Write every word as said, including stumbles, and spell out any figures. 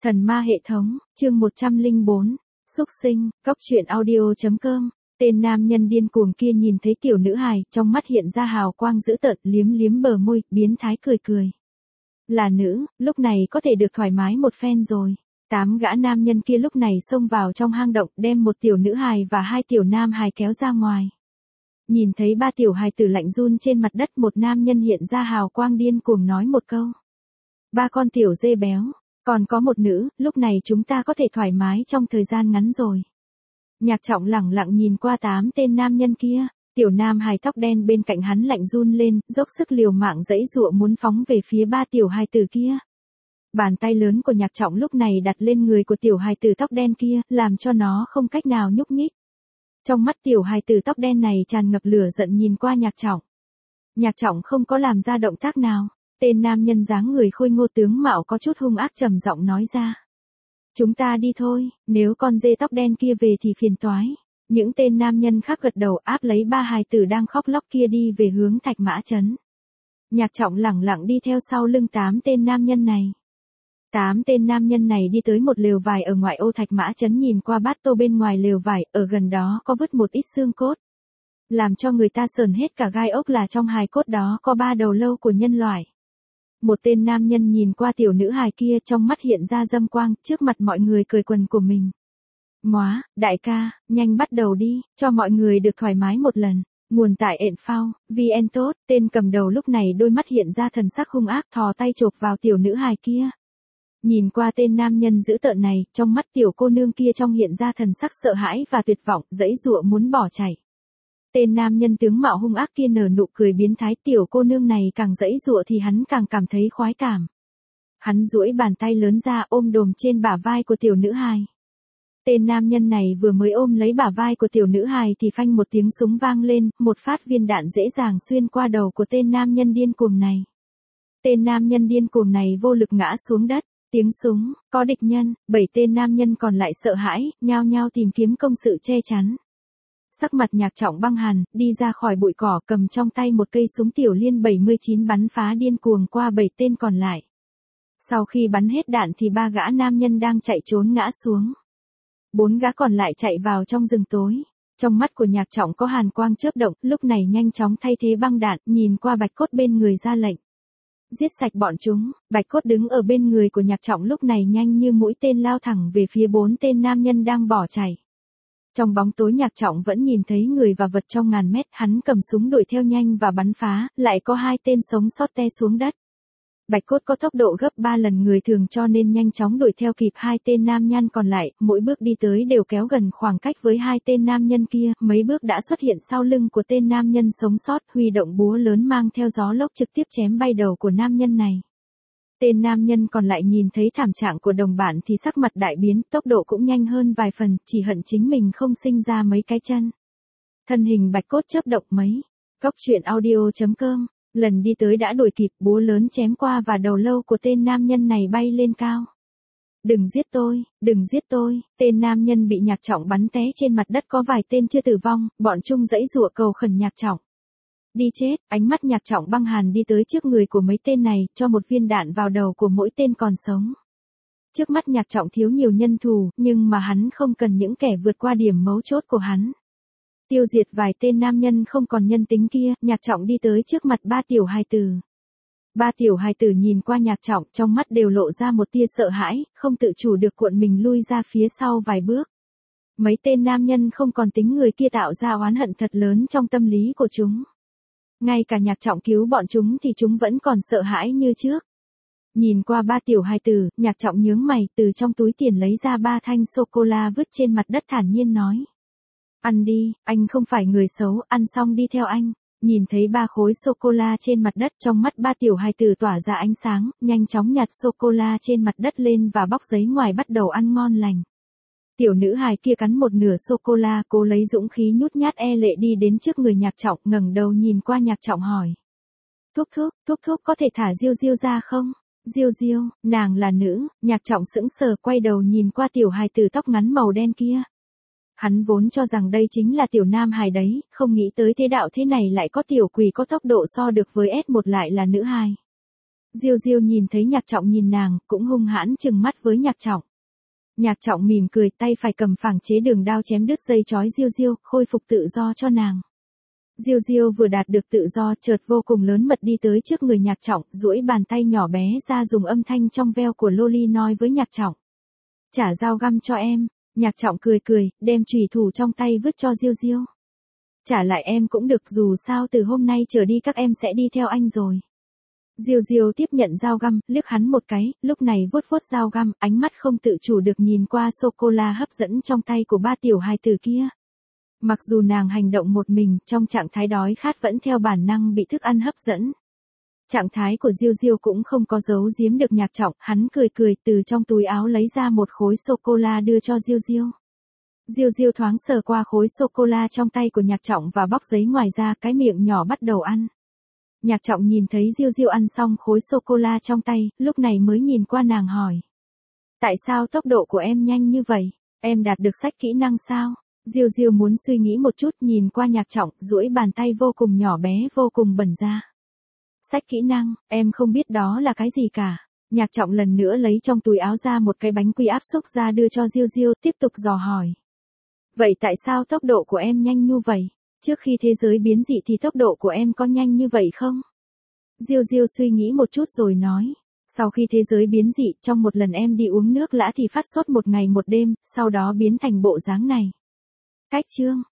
Thần ma hệ thống, chương một trăm lẻ bốn, xúc sinh, cóc truyện audio.com. Tên nam nhân điên cuồng kia nhìn thấy tiểu nữ hài, trong mắt hiện ra hào quang dữ tợn, liếm liếm bờ môi, biến thái cười cười. Là nữ, lúc này có thể được thoải mái một phen rồi. Tám gã nam nhân kia lúc này xông vào trong hang động, đem một tiểu nữ hài và hai tiểu nam hài kéo ra ngoài. Nhìn thấy ba tiểu hài tử lạnh run trên mặt đất, một nam nhân hiện ra hào quang điên cuồng nói một câu. Ba con tiểu dê béo. Còn có một nữ, lúc này chúng ta có thể thoải mái trong thời gian ngắn rồi. Nhạc Trọng lẳng lặng nhìn qua tám tên nam nhân kia, tiểu nam hài tóc đen bên cạnh hắn lạnh run lên, dốc sức liều mạng giãy giụa muốn phóng về phía ba tiểu hài tử kia. Bàn tay lớn của Nhạc Trọng lúc này đặt lên người của tiểu hài tử tóc đen kia, làm cho nó không cách nào nhúc nhích. Trong mắt tiểu hài tử tóc đen này tràn ngập lửa giận nhìn qua Nhạc Trọng. Nhạc Trọng không có làm ra động tác nào. Tên nam nhân dáng người khôi ngô tướng mạo có chút hung ác trầm giọng nói ra. Chúng ta đi thôi, nếu con dê tóc đen kia về thì phiền toái. Những tên nam nhân khác gật đầu áp lấy ba hài tử đang khóc lóc kia đi về hướng Thạch Mã Trấn. Nhạc Trọng lẳng lặng đi theo sau lưng tám tên nam nhân này. Tám tên nam nhân này đi tới một lều vải ở ngoại ô Thạch Mã Trấn, nhìn qua bát tô bên ngoài lều vải, ở gần đó có vứt một ít xương cốt. Làm cho người ta sờn hết cả gai ốc là trong hài cốt đó có ba đầu lâu của nhân loại. Một tên nam nhân nhìn qua tiểu nữ hài kia, trong mắt hiện ra dâm quang, trước mặt mọi người cười quần của mình. Móa, đại ca, nhanh bắt đầu đi, cho mọi người được thoải mái một lần. Nguồn tại ện phao, vê en tốt, tên cầm đầu lúc này đôi mắt hiện ra thần sắc hung ác, thò tay chộp vào tiểu nữ hài kia. Nhìn qua tên nam nhân dữ tợn này, trong mắt tiểu cô nương kia trong hiện ra thần sắc sợ hãi và tuyệt vọng, giãy giụa muốn bỏ chạy. Tên nam nhân tướng mạo hung ác kia nở nụ cười biến thái, tiểu cô nương này càng giãy giụa thì hắn càng cảm thấy khoái cảm. Hắn duỗi bàn tay lớn ra ôm đồm trên bả vai của tiểu nữ hài. Tên nam nhân này vừa mới ôm lấy bả vai của tiểu nữ hài thì phanh một tiếng súng vang lên, một phát viên đạn dễ dàng xuyên qua đầu của tên nam nhân điên cuồng này. Tên nam nhân điên cuồng này vô lực ngã xuống đất. Tiếng súng, có địch nhân, bảy tên nam nhân còn lại sợ hãi, nhao nhao tìm kiếm công sự che chắn. Sắc mặt Nhạc Trọng băng hàn, đi ra khỏi bụi cỏ, cầm trong tay một cây súng tiểu liên bảy mươi chín bắn phá điên cuồng qua bảy tên còn lại. Sau khi bắn hết đạn thì ba gã nam nhân đang chạy trốn ngã xuống. Bốn gã còn lại chạy vào trong rừng tối. Trong mắt của Nhạc Trọng có hàn quang chớp động, lúc này nhanh chóng thay thế băng đạn, nhìn qua Bạch Cốt bên người ra lệnh. Giết sạch bọn chúng. Bạch Cốt đứng ở bên người của Nhạc Trọng lúc này nhanh như mũi tên lao thẳng về phía bốn tên nam nhân đang bỏ chạy. Trong bóng tối Nhạc Trọng vẫn nhìn thấy người và vật trong ngàn mét, hắn cầm súng đuổi theo nhanh và bắn phá, lại có hai tên sống sót té xuống đất. Bạch Cốt có tốc độ gấp ba lần người thường cho nên nhanh chóng đuổi theo kịp hai tên nam nhân còn lại, mỗi bước đi tới đều kéo gần khoảng cách với hai tên nam nhân kia, mấy bước đã xuất hiện sau lưng của tên nam nhân sống sót, huy động búa lớn mang theo gió lốc trực tiếp chém bay đầu của nam nhân này. Tên nam nhân còn lại nhìn thấy thảm trạng của đồng bạn thì sắc mặt đại biến, tốc độ cũng nhanh hơn vài phần, chỉ hận chính mình không sinh ra mấy cái chân. Thân hình Bạch Cốt chớp động mấy. Cóc truyện audio.com, lần đi tới đã đuổi kịp, búa lớn chém qua và đầu lâu của tên nam nhân này bay lên cao. Đừng giết tôi, đừng giết tôi, tên nam nhân bị Nhạc Trọng bắn té trên mặt đất, có vài tên chưa tử vong, bọn chúng giãy giụa cầu khẩn Nhạc Trọng. Đi chết, ánh mắt Nhạc Trọng băng hàn đi tới trước người của mấy tên này, cho một viên đạn vào đầu của mỗi tên còn sống. Trước mắt Nhạc Trọng thiếu nhiều nhân thủ, nhưng mà hắn không cần những kẻ vượt qua điểm mấu chốt của hắn. Tiêu diệt vài tên nam nhân không còn nhân tính kia, Nhạc Trọng đi tới trước mặt ba tiểu hài tử. Ba tiểu hài tử nhìn qua Nhạc Trọng, trong mắt đều lộ ra một tia sợ hãi, không tự chủ được cuộn mình lui ra phía sau vài bước. Mấy tên nam nhân không còn tính người kia tạo ra oán hận thật lớn trong tâm lý của chúng. Ngay cả Nhạc Trọng cứu bọn chúng thì chúng vẫn còn sợ hãi như trước. Nhìn qua ba tiểu hài tử, Nhạc Trọng nhướng mày, từ trong túi tiền lấy ra ba thanh sô-cô-la vứt trên mặt đất thản nhiên nói. Ăn đi, anh không phải người xấu, ăn xong đi theo anh. Nhìn thấy ba khối sô-cô-la trên mặt đất, trong mắt ba tiểu hài tử tỏa ra ánh sáng, nhanh chóng nhặt sô-cô-la trên mặt đất lên và bóc giấy ngoài bắt đầu ăn ngon lành. Tiểu nữ hài kia cắn một nửa sô-cô-la, cố lấy dũng khí nhút nhát e lệ đi đến trước người Nhạc Trọng, ngẩng đầu nhìn qua Nhạc Trọng hỏi. Thúc thúc, thúc thúc có thể thả Diêu Diêu ra không? Diêu Diêu, nàng là nữ. Nhạc Trọng sững sờ quay đầu nhìn qua tiểu hài tử tóc ngắn màu đen kia. Hắn vốn cho rằng đây chính là tiểu nam hài đấy, không nghĩ tới thế đạo thế này lại có tiểu quỷ có tốc độ so được với S một lại là nữ hài. Diêu Diêu nhìn thấy Nhạc Trọng nhìn nàng, cũng hung hãn trừng mắt với Nhạc Trọng. Nhạc Trọng mỉm cười, tay phải cầm phẳng chế đường đao chém đứt dây trói Diêu Diêu, khôi phục tự do cho nàng. Diêu Diêu vừa đạt được tự do, chợt vô cùng lớn mật đi tới trước người Nhạc Trọng, duỗi bàn tay nhỏ bé ra dùng âm thanh trong veo của Loli nói với Nhạc Trọng. Trả dao găm cho em. Nhạc Trọng cười cười, đem chùy thủ trong tay vứt cho Diêu Diêu. Trả lại em cũng được, dù sao từ hôm nay trở đi các em sẽ đi theo anh rồi. Diêu Diêu tiếp nhận dao găm, liếc hắn một cái, lúc này vuốt vuốt dao găm, ánh mắt không tự chủ được nhìn qua sô-cô-la hấp dẫn trong tay của ba tiểu hài tử kia. Mặc dù nàng hành động một mình, trong trạng thái đói khát vẫn theo bản năng bị thức ăn hấp dẫn. Trạng thái của Diêu Diêu cũng không có giấu giếm được Nhạc Trọng, hắn cười cười từ trong túi áo lấy ra một khối sô-cô-la đưa cho Diêu Diêu. Diêu Diêu thoáng sờ qua khối sô-cô-la trong tay của Nhạc Trọng và bóc giấy ngoài ra, cái miệng nhỏ bắt đầu ăn. Nhạc Trọng nhìn thấy Diêu Diêu ăn xong khối sô-cô-la trong tay, lúc này mới nhìn qua nàng hỏi. Tại sao tốc độ của em nhanh như vậy? Em đạt được sách kỹ năng sao? Diêu Diêu muốn suy nghĩ một chút, nhìn qua Nhạc Trọng, duỗi bàn tay vô cùng nhỏ bé vô cùng bẩn ra. Sách kỹ năng, em không biết đó là cái gì cả. Nhạc Trọng lần nữa lấy trong túi áo ra một cái bánh quy áp xúc ra đưa cho Diêu Diêu, tiếp tục dò hỏi. Vậy tại sao tốc độ của em nhanh như vậy? Trước khi thế giới biến dị thì tốc độ của em có nhanh như vậy không? Diêu Diêu suy nghĩ một chút rồi nói. Sau khi thế giới biến dị, trong một lần em đi uống nước lã thì phát sốt một ngày một đêm, sau đó biến thành bộ dáng này. Cách chương